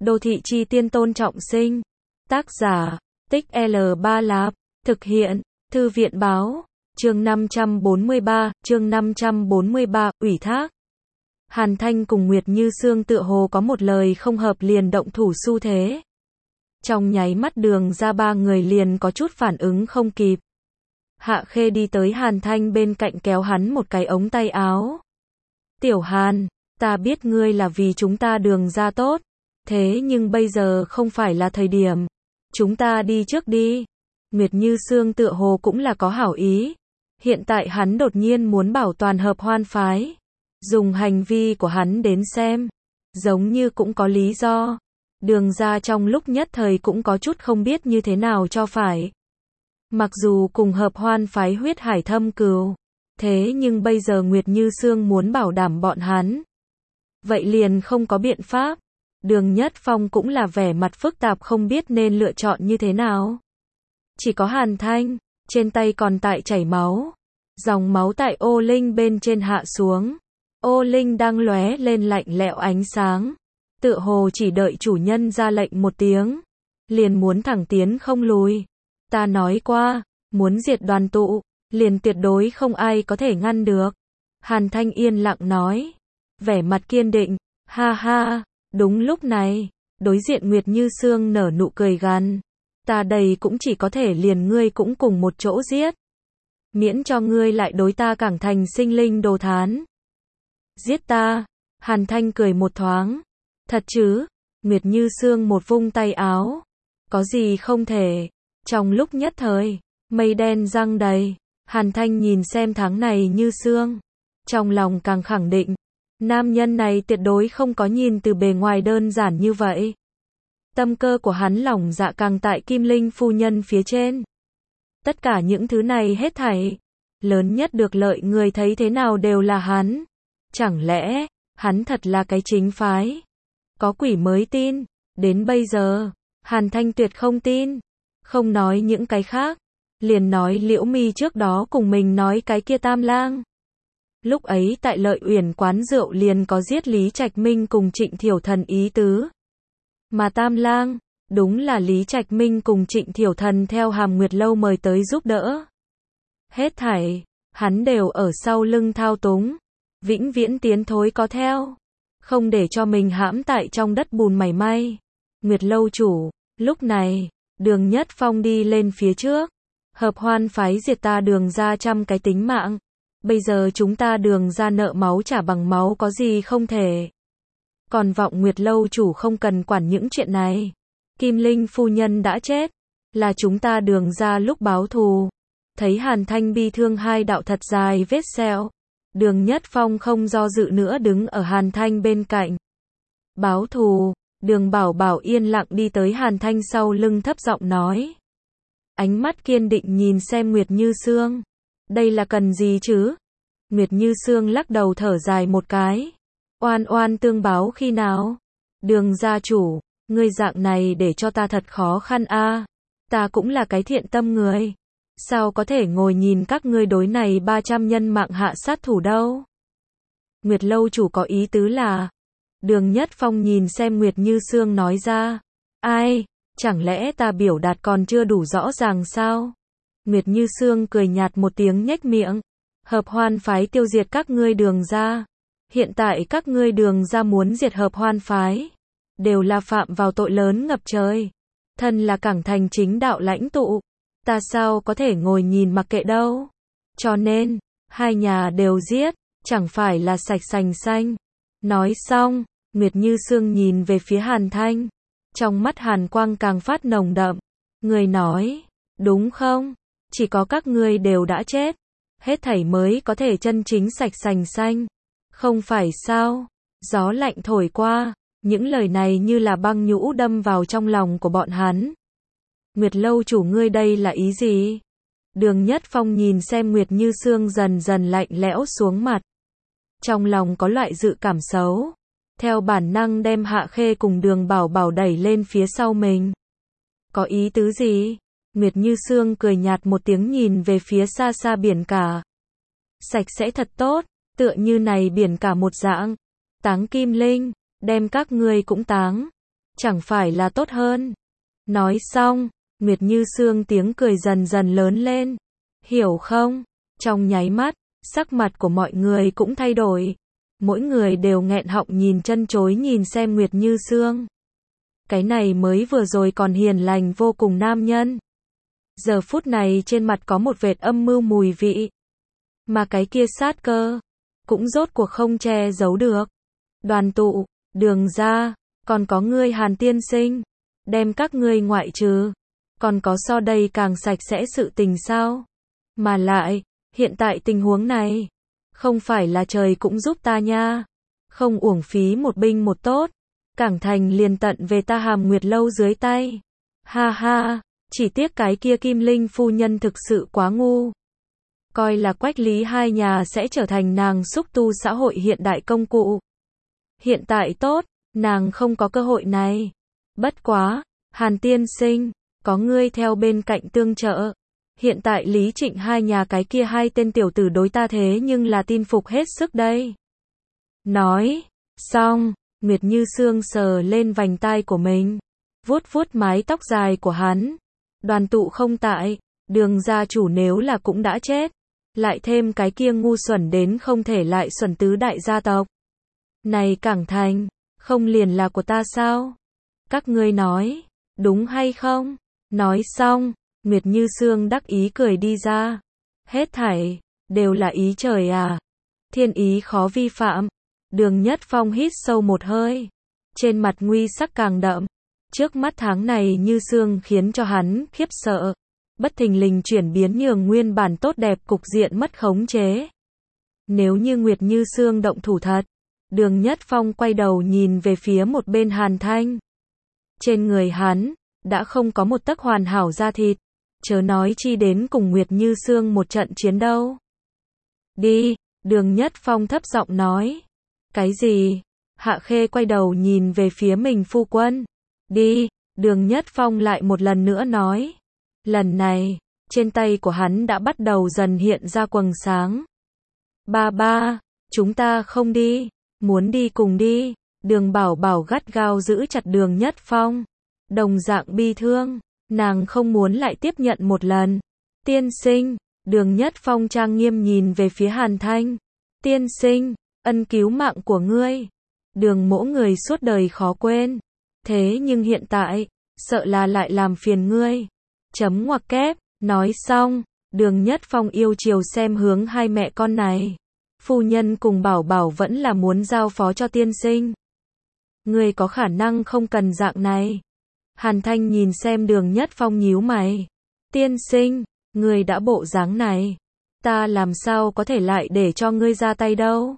Đô thị chi tiên Tôn Trọng Sinh. Tác giả, Tích L Ba Lạp. Thực hiện, Thư viện Báo. Chương 543, ủy thác. Hàn Thanh cùng Nguyệt Như Sương tựa hồ có một lời không hợp liền động thủ xu thế. Trong nháy mắt Đường ra ba người liền có chút phản ứng không kịp. Hạ Khê đi tới Hàn Thanh bên cạnh kéo hắn một cái ống tay áo. Tiểu Hàn, ta biết ngươi là vì chúng ta Đường ra tốt, thế nhưng bây giờ không phải là thời điểm. Chúng ta đi trước đi. Nguyệt Như Sương tựa hồ cũng là có hảo ý. Hiện tại hắn đột nhiên muốn bảo toàn Hợp Hoan phái. Dùng hành vi của hắn đến xem, giống như cũng có lý do. Đường ra trong lúc nhất thời cũng có chút không biết như thế nào cho phải. Mặc dù cùng Hợp Hoan phái huyết hải thâm cừu, thế nhưng bây giờ Nguyệt Như Sương muốn bảo đảm bọn hắn. Vậy liền không có biện pháp. Đường Nhất Phong cũng là vẻ mặt phức tạp không biết nên lựa chọn như thế nào. Chỉ có Hàn Thanh, trên tay còn tại chảy máu. Dòng máu tại ô linh bên trên hạ xuống. Ô linh đang lóe lên lạnh lẽo ánh sáng. Tựa hồ chỉ đợi chủ nhân ra lệnh một tiếng. Liền muốn thẳng tiến không lùi. Ta nói qua, muốn diệt đoàn tụ, liền tuyệt đối không ai có thể ngăn được. Hàn Thanh yên lặng nói. Vẻ mặt kiên định, ha ha. Đúng lúc này, đối diện Nguyệt Như Sương nở nụ cười gằn. Ta đây cũng chỉ có thể liền ngươi cũng cùng một chỗ giết. Miễn cho ngươi lại đối ta cảng thành sinh linh đồ thán. Giết ta. Hàn Thanh cười một thoáng. Thật chứ? Nguyệt Như Sương một vung tay áo. Có gì không thể. Trong lúc nhất thời, mây đen giăng đầy. Hàn Thanh nhìn xem tháng này Như Sương. Trong lòng càng khẳng định. Nam nhân này tuyệt đối không có nhìn từ bề ngoài đơn giản như vậy. Tâm cơ của hắn lỏng dạ càng tại Kim Linh phu nhân phía trên. Tất cả những thứ này hết thảy, lớn nhất được lợi người thấy thế nào đều là hắn. Chẳng lẽ, hắn thật là cái chính phái? Có quỷ mới tin. Đến bây giờ, Hàn Thanh tuyệt không tin. Không nói những cái khác, liền nói Liễu Mi trước đó cùng mình nói cái kia Tam Lang. Lúc ấy tại Lợi Uyển quán rượu liền có giết Lý Trạch Minh cùng Trịnh Thiểu Thần ý tứ. Mà Tam Lang, đúng là Lý Trạch Minh cùng Trịnh Thiểu Thần theo Hàm Nguyệt Lâu mời tới giúp đỡ. Hết thảy, hắn đều ở sau lưng thao túng, vĩnh viễn tiến thối có theo, không để cho mình hãm tại trong đất bùn mảy may. Nguyệt Lâu chủ, lúc này, Đường Nhất Phong đi lên phía trước. Hợp Hoan phái diệt ta Đường ra 100 cái tính mạng. Bây giờ chúng ta Đường ra nợ máu trả bằng máu có gì không thể. Còn vọng Nguyệt Lâu chủ không cần quản những chuyện này. Kim Linh phu nhân đã chết, là chúng ta Đường ra lúc báo thù. Thấy Hàn Thanh bi thương hai đạo thật dài vết sẹo. Đường Nhất Phong không do dự nữa đứng ở Hàn Thanh bên cạnh. Báo thù. Đường Bảo Bảo yên lặng đi tới Hàn Thanh sau lưng thấp giọng nói. Ánh mắt kiên định nhìn xem Nguyệt Như Sương. Đây là cần gì chứ? Nguyệt Như Sương lắc đầu thở dài một cái. Oan oan tương báo khi nào? Đường gia chủ, ngươi dạng này để cho ta thật khó khăn a. Ta cũng là cái thiện tâm người. Sao có thể ngồi nhìn các ngươi đối này 300 nhân mạng hạ sát thủ đâu? Nguyệt Lâu chủ có ý tứ là. Đường Nhất Phong nhìn xem Nguyệt Như Sương nói ra. Ai? Chẳng lẽ ta biểu đạt còn chưa đủ rõ ràng sao? Nguyệt Như Sương cười nhạt một tiếng nhếch miệng. Hợp Hoan phái tiêu diệt các ngươi Đường ra. Hiện tại các ngươi Đường ra muốn diệt Hợp Hoan phái. Đều là phạm vào tội lớn ngập trời. Thân là cảng thành chính đạo lãnh tụ. Ta sao có thể ngồi nhìn mặc kệ đâu. Cho nên, hai nhà đều giết. Chẳng phải là sạch sành xanh. Nói xong, Nguyệt Như Sương nhìn về phía Hàn Thanh. Trong mắt hàn quang càng phát nồng đậm. Người nói, đúng không? Chỉ có các ngươi đều đã chết. Hết thảy mới có thể chân chính sạch sành xanh. Không phải sao? Gió lạnh thổi qua. Những lời này như là băng nhũ đâm vào trong lòng của bọn hắn. Nguyệt Lâu chủ ngươi đây là ý gì? Đường Nhất Phong nhìn xem Nguyệt Như Sương dần dần lạnh lẽo xuống mặt. Trong lòng có loại dự cảm xấu. Theo bản năng đem Hạ Khê cùng Đường Bảo Bảo đẩy lên phía sau mình. Có ý tứ gì? Nguyệt Như Sương cười nhạt một tiếng nhìn về phía xa xa biển cả. Sạch sẽ thật tốt, tựa như này biển cả một dạng. Táng Kim Linh, đem các ngươi cũng táng. chẳng phải là tốt hơn. Nói xong, Nguyệt Như Sương tiếng cười dần dần lớn lên. Hiểu không? Trong nháy mắt, sắc mặt của mọi người cũng thay đổi. Mỗi người đều nghẹn họng nhìn chân chối nhìn xem Nguyệt Như Sương. Cái này mới vừa rồi còn hiền lành vô cùng nam nhân. Giờ phút này trên mặt có một vệt âm mưu mùi vị. Mà cái kia sát cơ, cũng rốt cuộc không che giấu được. Đoàn tụ, Đường gia, còn có ngươi Hàn tiên sinh, đem các ngươi ngoại trừ, còn có so đây càng sạch sẽ sự tình sao? Mà lại, hiện tại tình huống này, không phải là trời cũng giúp ta nha, không uổng phí một binh một tốt, Cảng Thành liền tận về ta Hàm Nguyệt lâu dưới tay. Ha ha, chỉ tiếc cái kia Kim Linh phu nhân thực sự quá ngu. Coi là Quách Lý hai nhà sẽ trở thành nàng xúc tu xã hội hiện đại công cụ. Hiện tại tốt, nàng không có cơ hội này. Bất quá, Hàn tiên sinh, có ngươi theo bên cạnh tương trợ. Hiện tại Lý Trịnh hai nhà cái kia hai tên tiểu tử đối ta thế nhưng là tin phục hết sức đây. Nói, xong, Nguyệt Như Sương sờ lên vành tai của mình, vuốt vuốt mái tóc dài của hắn. Đoàn tụ không tại, Đường gia chủ nếu là cũng đã chết, lại thêm cái kia ngu xuẩn đến không thể lại xuẩn tứ đại gia tộc. Này Cảng Thành, không liền là của ta sao? Các ngươi nói, đúng hay không? Nói xong, Nguyệt Như Sương đắc ý cười đi ra. Hết thảy, đều là ý trời à. Thiên ý khó vi phạm. Đường Nhất Phong hít sâu một hơi. Trên mặt nguy sắc càng đậm. Trước mắt tháng này Như Sương khiến cho hắn khiếp sợ. Bất thình lình chuyển biến nhường nguyên bản tốt đẹp cục diện mất khống chế. Nếu như Nguyệt Như Sương động thủ thật, Đường Nhất Phong quay đầu nhìn về phía một bên Hàn Thanh. Trên người hắn, đã không có một tấc hoàn hảo da thịt, chớ nói chi đến cùng Nguyệt Như Sương một trận chiến đâu. Đi, Đường Nhất Phong thấp giọng nói. Cái gì? Hạ Khê quay đầu nhìn về phía mình phu quân. Đi, Đường Nhất Phong lại một lần nữa nói. Lần này, trên tay của hắn đã bắt đầu dần hiện ra quầng sáng. Ba, chúng ta không đi, muốn đi cùng đi. Đường Bảo Bảo gắt gao giữ chặt Đường Nhất Phong. Đồng dạng bi thương, nàng không muốn lại tiếp nhận một lần. Tiên sinh, Đường Nhất Phong trang nghiêm nhìn về phía Hàn Thanh. Tiên sinh, ân cứu mạng của ngươi, Đường mỗ người suốt đời khó quên. Thế nhưng hiện tại, sợ là lại làm phiền ngươi. Chấm ngoặc kép, nói xong, Đường Nhất Phong yêu chiều xem hướng hai mẹ con này. Phu nhân cùng Bảo Bảo vẫn là muốn giao phó cho tiên sinh. Ngươi có khả năng không cần dạng này. Hàn Thanh nhìn xem Đường Nhất Phong nhíu mày. Tiên sinh, ngươi đã bộ dáng này, ta làm sao có thể lại để cho ngươi ra tay đâu.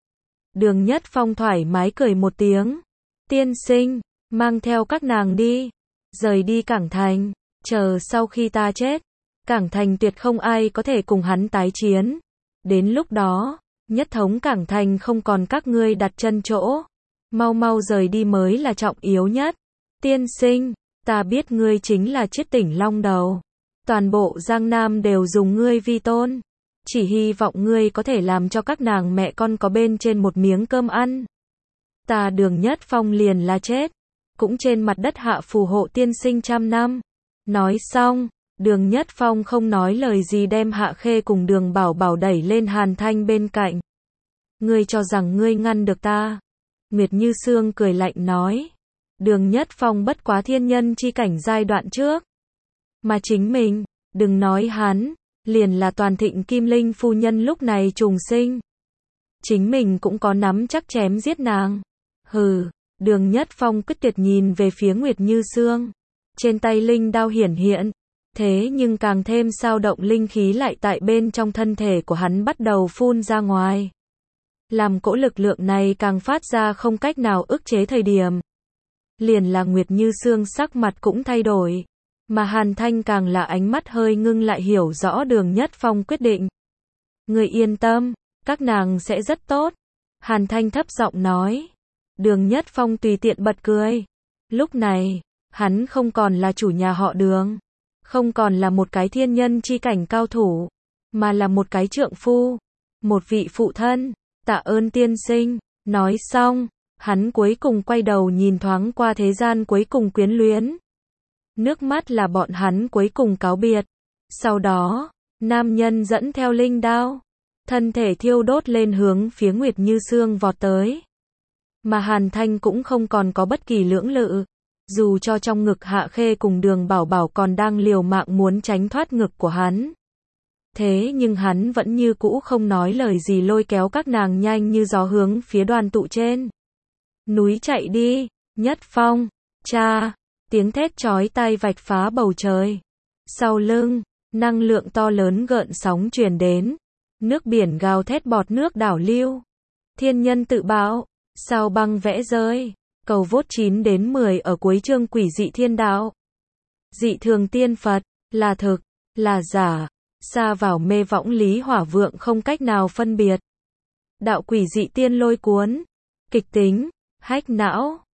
Đường Nhất Phong thoải mái cười một tiếng. Tiên sinh, mang theo các nàng đi, rời đi Cảng Thành, chờ sau khi ta chết, Cảng Thành tuyệt không ai có thể cùng hắn tái chiến. Đến lúc đó, nhất thống Cảng Thành không còn các ngươi đặt chân chỗ. Mau mau rời đi mới là trọng yếu nhất. Tiên sinh, ta biết ngươi chính là chiết tỉnh long đầu. Toàn bộ Giang Nam đều dùng ngươi vi tôn. Chỉ hy vọng ngươi có thể làm cho các nàng mẹ con có bên trên một miếng cơm ăn. Ta Đường Nhất Phong liền là chết, cũng trên mặt đất hạ phù hộ tiên sinh 100 năm. Nói xong, Đường Nhất Phong không nói lời gì đem Hạ Khê cùng Đường Bảo Bảo đẩy lên Hàn Thanh bên cạnh. Ngươi cho rằng ngươi ngăn được ta? Nguyệt Như Sương cười lạnh nói. Đường Nhất Phong bất quá thiên nhân chi cảnh giai đoạn trước. Mà chính mình, đừng nói hắn, liền là toàn thịnh Kim Linh phu nhân lúc này trùng sinh. Chính mình cũng có nắm chắc chém giết nàng. Hừ, Đường Nhất Phong quyết tuyệt nhìn về phía Nguyệt Như Sương. Trên tay linh đao hiển hiện. Thế nhưng càng thêm sao động linh khí lại tại bên trong thân thể của hắn bắt đầu phun ra ngoài. Làm cỗ lực lượng này càng phát ra không cách nào ức chế thời điểm. Liền là Nguyệt Như Sương sắc mặt cũng thay đổi. Mà Hàn Thanh càng là ánh mắt hơi ngưng lại hiểu rõ Đường Nhất Phong quyết định. Người yên tâm, các nàng sẽ rất tốt. Hàn Thanh thấp giọng nói. Đường Nhất Phong tùy tiện bật cười. Lúc này, hắn không còn là chủ nhà họ Đường. Không còn là một cái thiên nhân chi cảnh cao thủ. Mà là một cái trượng phu. Một vị phụ thân. Tạ ơn tiên sinh. Nói xong, Hắn cuối cùng quay đầu nhìn thoáng qua thế gian cuối cùng quyến luyến. Nước mắt là bọn hắn cuối cùng cáo biệt. Sau đó, nam nhân dẫn theo linh đao, thân thể thiêu đốt lên hướng phía Nguyệt Như Sương vọt tới. Mà Hàn Thanh cũng không còn có bất kỳ lưỡng lự. Dù cho trong ngực Hạ Khê cùng Đường Bảo Bảo còn đang liều mạng muốn tránh thoát ngực của hắn. Thế nhưng hắn vẫn như cũ không nói lời gì lôi kéo các nàng nhanh như gió hướng phía đoàn tụ trên núi chạy đi. Nhất Phong, cha, tiếng thét chói tai vạch phá bầu trời. Sau lưng, năng lượng to lớn gợn sóng truyền đến. Nước biển gào thét bọt nước đảo lưu. Thiên nhân tự bạo, sao băng vẽ rơi. Cầu vốt 9 đến 10 ở cuối chương Quỷ dị thiên đạo. Dị thường tiên Phật, là thực, là giả, xa vào mê võng Lý Hỏa Vượng không cách nào phân biệt. Đạo quỷ dị tiên lôi cuốn, kịch tính, hách não.